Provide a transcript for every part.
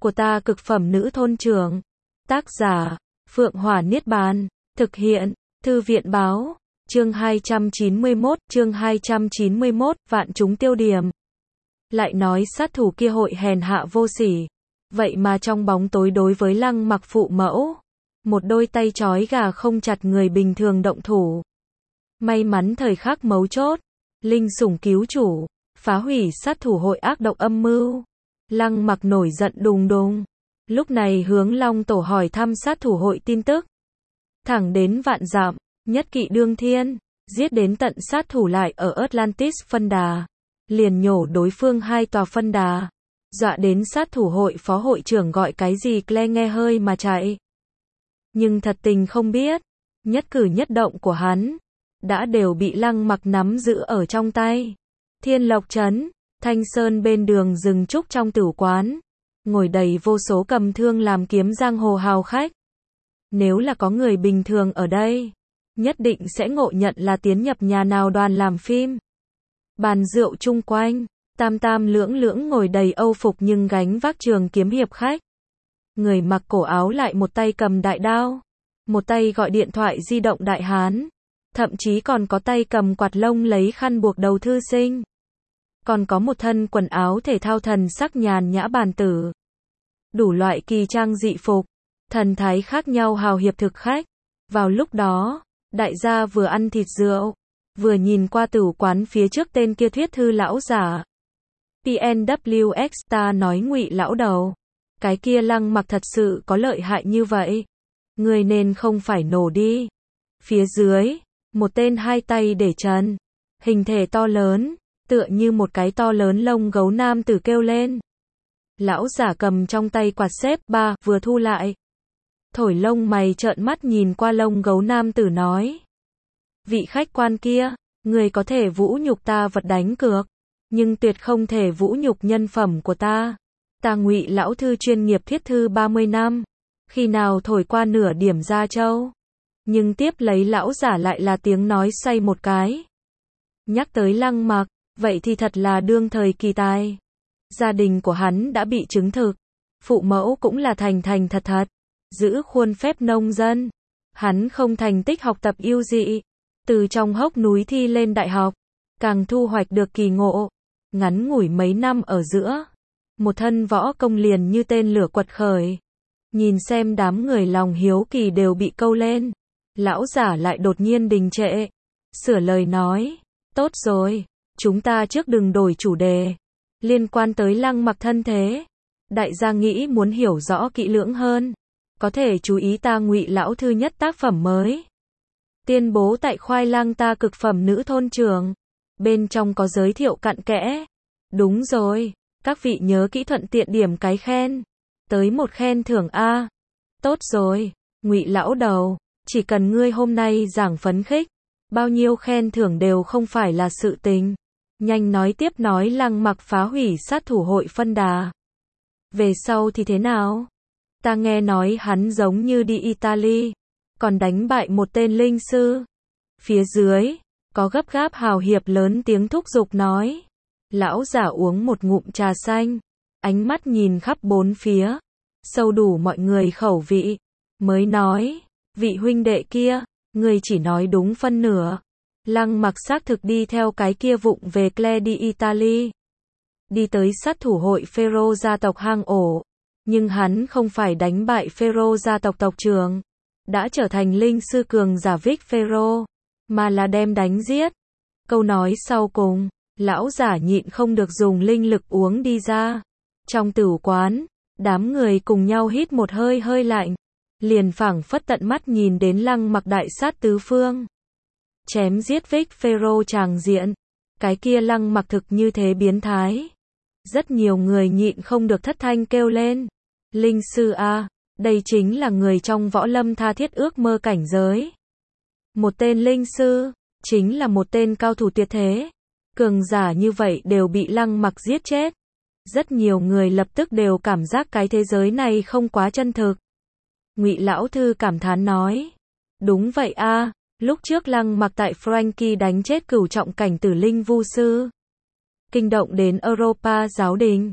của ta cực phẩm nữ thôn trưởng. Tác giả, Phượng Hỏa Niết Bàn. Thực hiện, Thư viện Báo. Chương 291, vạn chúng tiêu điểm. Lại nói sát thủ kia hội hèn hạ vô sỉ. Vậy mà trong bóng tối đối với Lăng Mặc phụ mẫu, một đôi tay trói gà không chặt người bình thường động thủ. May mắn thời khắc mấu chốt, linh sủng cứu chủ, phá hủy sát thủ hội ác độc âm mưu. Lăng Mặc nổi giận đùng đùng. Lúc này hướng Long Tổ hỏi thăm sát thủ hội tin tức. Thẳng đến vạn dặm, nhất kỵ đương thiên, giết đến tận sát thủ lại ở Atlantis phân đà. Liền nhổ đối phương 2 tòa phân đà. Dọa đến sát thủ hội phó hội trưởng gọi cái gì Claire nghe hơi mà chạy. Nhưng thật tình không biết, nhất cử nhất động của hắn đã đều bị Lăng Mặc nắm giữ ở trong tay. Thiên Lộc Trấn, Thanh Sơn bên đường rừng trúc trong tử quán, ngồi đầy vô số cầm thương làm kiếm giang hồ hào khách. Nếu là có người bình thường ở đây, nhất định sẽ ngộ nhận là tiến nhập nhà nào đoàn làm phim. Bàn rượu chung quanh, tam tam lưỡng lưỡng ngồi đầy âu phục nhưng gánh vác trường kiếm hiệp khách. Người mặc cổ áo lại một tay cầm đại đao, một tay gọi điện thoại di động đại hán, thậm chí còn có tay cầm quạt lông lấy khăn buộc đầu thư sinh. Còn có một thân quần áo thể thao thần sắc nhàn nhã bàn tử. Đủ loại kỳ trang dị phục, thần thái khác nhau hào hiệp thực khách. Vào lúc đó, đại gia vừa ăn thịt rượu, vừa nhìn qua tử quán phía trước tên kia thuyết thư lão giả. PNWX ta nói Ngụy lão đầu, cái kia Lăng Mặc thật sự có lợi hại như vậy, người nên không phải nổ đi. Phía dưới, một tên 2 tay để trần, hình thể to lớn, tựa như một cái to lớn lông gấu nam tử kêu lên. Lão giả cầm trong tay quạt xếp 3, vừa thu lại. Thổi lông mày trợn mắt nhìn qua lông gấu nam tử nói. Vị khách quan kia, người có thể vũ nhục ta vật đánh cược, nhưng tuyệt không thể vũ nhục nhân phẩm của ta. Ta Ngụy lão thư chuyên nghiệp thiết thư 30 năm, khi nào thổi qua nửa điểm ra châu. Nhưng tiếp lấy lão giả lại là tiếng nói xoay một cái. Nhắc tới Lăng Mặc, vậy thì thật là đương thời kỳ tài. Gia đình của hắn đã bị chứng thực, phụ mẫu cũng là thành thành thật thật, giữ khuôn phép nông dân. Hắn không thành tích học tập ưu dị, từ trong hốc núi thi lên đại học, càng thu hoạch được kỳ ngộ. Ngắn ngủi mấy năm ở giữa, một thân võ công liền như tên lửa quật khởi. Nhìn xem đám người lòng hiếu kỳ đều bị câu lên, lão giả lại đột nhiên đình trệ, sửa lời nói, tốt rồi, chúng ta trước đừng đổi chủ đề. Liên quan tới Lăng Mặc thân thế, đại gia nghĩ muốn hiểu rõ kỹ lưỡng hơn, có thể chú ý ta Ngụy lão thư nhất tác phẩm mới. Tuyên bố tại khoai lang ta cực phẩm nữ thôn trưởng. Bên trong có giới thiệu cặn kẽ. Đúng rồi, các vị nhớ kỹ thuận tiện điểm cái khen. Tới một khen thưởng A. Tốt rồi, Ngụy lão đầu, chỉ cần ngươi hôm nay giảng phấn khích, bao nhiêu khen thưởng đều không phải là sự tình. Nhanh nói tiếp nói Lăng Mặc phá hủy sát thủ hội phân đà. Về sau thì thế nào? Ta nghe nói hắn giống như đi Italy, còn đánh bại một tên linh sư. Phía dưới, có gấp gáp hào hiệp lớn tiếng thúc giục nói. Lão giả uống một ngụm trà xanh, ánh mắt nhìn khắp bốn phía, sâu đủ mọi người khẩu vị, mới nói, vị huynh đệ kia, người chỉ nói đúng phân nửa. Lăng Mặc xác thực đi theo cái kia vụng về Claire đi Italy, đi tới sát thủ hội Pharaoh gia tộc hang ổ, nhưng hắn không phải đánh bại Pharaoh gia tộc tộc trưởng, đã trở thành linh sư cường giả Vic Pharaoh, mà là đem đánh giết. Câu nói sau cùng, lão giả nhịn không được dùng linh lực uống đi ra. Trong tử quán, đám người cùng nhau hít một hơi hơi lạnh, liền phảng phất tận mắt nhìn đến Lăng Mặc đại sát tứ phương, chém giết Vic Pharaoh tràng diện. Cái kia Lăng Mặc thực như thế biến thái. Rất nhiều người nhịn không được thất thanh kêu lên. Linh sư a, đây chính là người trong võ lâm tha thiết ước mơ cảnh giới. Một tên linh sư, chính là một tên cao thủ tuyệt thế. Cường giả như vậy đều bị Lăng Mặc giết chết. Rất nhiều người lập tức đều cảm giác cái thế giới này không quá chân thực. Ngụy lão thư cảm thán nói. Đúng vậy a, lúc trước Lăng Mặc tại Frankie đánh chết cửu trọng cảnh tử linh vu sư, kinh động đến Europa giáo đình.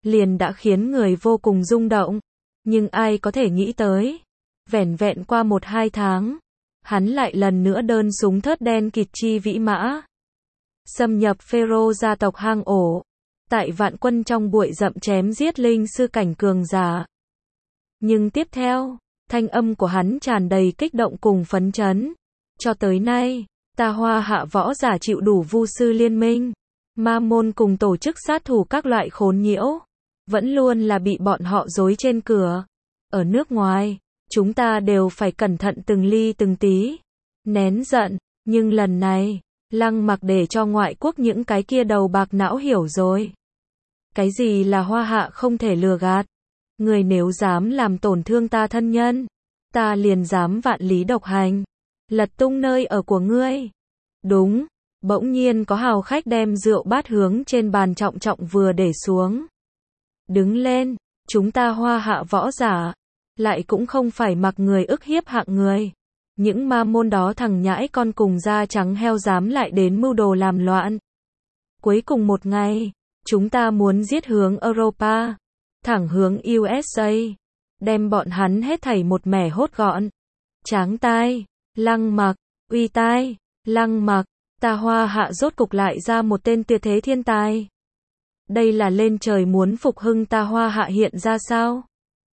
liền đã khiến người vô cùng rung động. Nhưng ai có thể nghĩ tới, vẻn vẹn qua 1-2 tháng, hắn lại lần nữa đơn súng thớt đen kịt chi vĩ mã, xâm nhập Phêrô gia tộc hang ổ, tại vạn quân trong bụi rậm chém giết linh sư cảnh cường giả. Nhưng tiếp theo, thanh âm của hắn tràn đầy kích động cùng phấn chấn. Cho tới nay, ta Hoa Hạ võ giả chịu đủ vu sư liên minh, ma môn cùng tổ chức sát thủ các loại khốn nhiễu, vẫn luôn là bị bọn họ dối trên cửa. Ở nước ngoài, chúng ta đều phải cẩn thận từng ly từng tí, nén giận, nhưng lần này, Lăng Mặc để cho ngoại quốc những cái kia đầu bạc não hiểu rồi. Cái gì là Hoa Hạ không thể lừa gạt? Người nếu dám làm tổn thương ta thân nhân, ta liền dám vạn lý độc hành, lật tung nơi ở của ngươi. Đúng, bỗng nhiên có hào khách đem rượu bát hướng trên bàn trọng trọng vừa để xuống. Đứng lên, chúng ta Hoa Hạ võ giả, lại cũng không phải mặc người ức hiếp hạng người. Những ma môn đó thằng nhãi con cùng da trắng heo dám lại đến mưu đồ làm loạn. Cuối cùng một ngày, chúng ta muốn giết hướng Europa, thẳng hướng USA, đem bọn hắn hết thảy một mẻ hốt gọn. Tráng tai, Lăng Mặc, uy tai, Lăng Mặc, ta Hoa Hạ rốt cục lại ra một tên tuyệt thế thiên tài. Đây là lên trời muốn phục hưng ta Hoa Hạ hiện ra sao?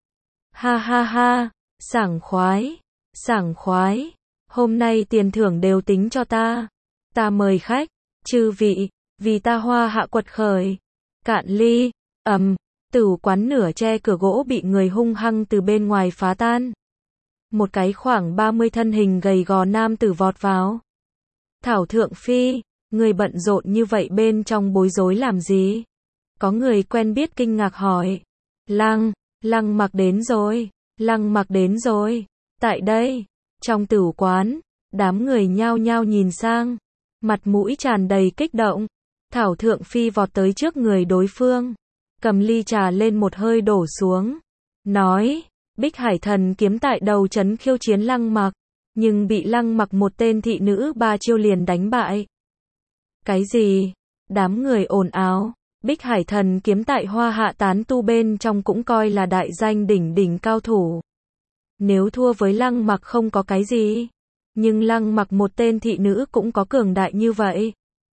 Ha ha ha, sảng khoái, sảng khoái, hôm nay tiền thưởng đều tính cho ta. Ta mời khách, chư vị, vì ta Hoa Hạ quật khởi. Cạn ly, tửu quán nửa che cửa gỗ bị người hung hăng từ bên ngoài phá tan. Một cái khoảng 30 thân hình gầy gò nam tử vọt vào. Thảo Thượng Phi, người bận rộn như vậy bên trong bối rối làm gì? Có người quen biết kinh ngạc hỏi. Lăng Mặc đến rồi, Lăng Mặc đến rồi. Tại đây, trong tửu quán, đám người nhao nhao nhìn sang, mặt mũi tràn đầy kích động. Thảo Thượng Phi vọt tới trước người đối phương, cầm ly trà lên một hơi đổ xuống, nói, Bích Hải Thần kiếm tại đầu trấn khiêu chiến Lăng Mặc, nhưng bị Lăng Mặc một tên thị nữ 3 chiêu liền đánh bại. Cái gì? Đám người ồn ào. Bích Hải Thần kiếm tại Hoa Hạ tán tu bên trong cũng coi là đại danh đỉnh đỉnh cao thủ. Nếu thua với Lăng Mặc không có cái gì, nhưng Lăng Mặc một tên thị nữ cũng có cường đại như vậy.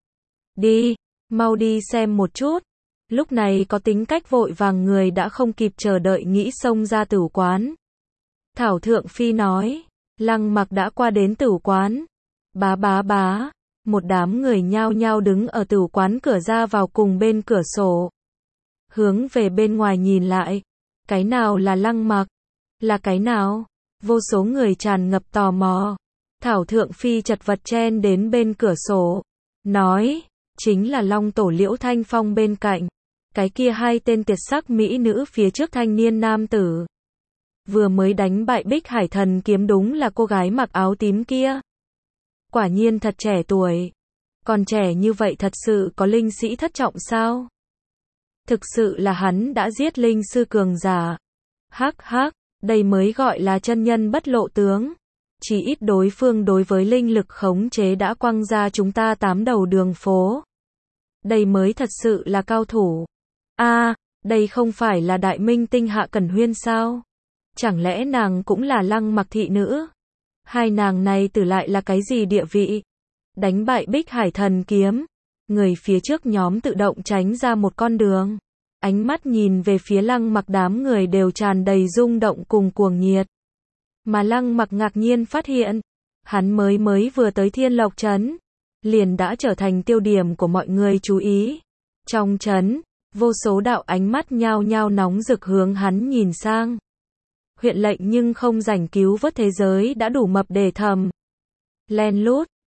Đi, mau đi xem một chút. Lúc này có tính cách vội vàng người đã không kịp chờ đợi nghĩ xông ra tửu quán. Thảo Thượng Phi nói, Lăng Mặc đã qua đến tửu quán. Bá, một đám người nhao nhao đứng ở tửu quán cửa ra vào cùng bên cửa sổ. Hướng về bên ngoài nhìn lại, cái nào là Lăng Mặc? Là cái nào? Vô số người tràn ngập tò mò. Thảo Thượng Phi chật vật chen đến bên cửa sổ, nói, chính là Long Tổ Liễu Thanh Phong bên cạnh. Cái kia hai tên tuyệt sắc mỹ nữ phía trước thanh niên nam tử. Vừa mới đánh bại Bích Hải Thần kiếm đúng là cô gái mặc áo tím kia. Quả nhiên thật trẻ tuổi. Còn trẻ như vậy thật sự có linh sĩ thất trọng sao? Thực sự là hắn đã giết linh sư cường giả. Hắc, đây mới gọi là chân nhân bất lộ tướng. Chỉ ít đối phương đối với linh lực khống chế đã quăng ra chúng ta 8 đầu đường phố. Đây mới thật sự là cao thủ. Đây không phải là đại minh tinh Hạ Cẩn Huyên sao? Chẳng lẽ nàng cũng là Lăng Mặc thị nữ? Hai nàng này tử lại là cái gì địa vị? Đánh bại Bích Hải Thần kiếm, người phía trước nhóm tự động tránh ra một con đường. Ánh mắt nhìn về phía Lăng Mặc đám người đều tràn đầy rung động cùng cuồng nhiệt. Mà Lăng Mặc ngạc nhiên phát hiện, hắn mới vừa tới Thiên Lộc Trấn, liền đã trở thành tiêu điểm của mọi người chú ý. Trong trấn, vô số đạo ánh mắt nhao nhao nóng rực hướng hắn nhìn sang. Huyện lệnh nhưng không rảnh cứu vớt thế giới đã đủ mập để thầm. Len lút,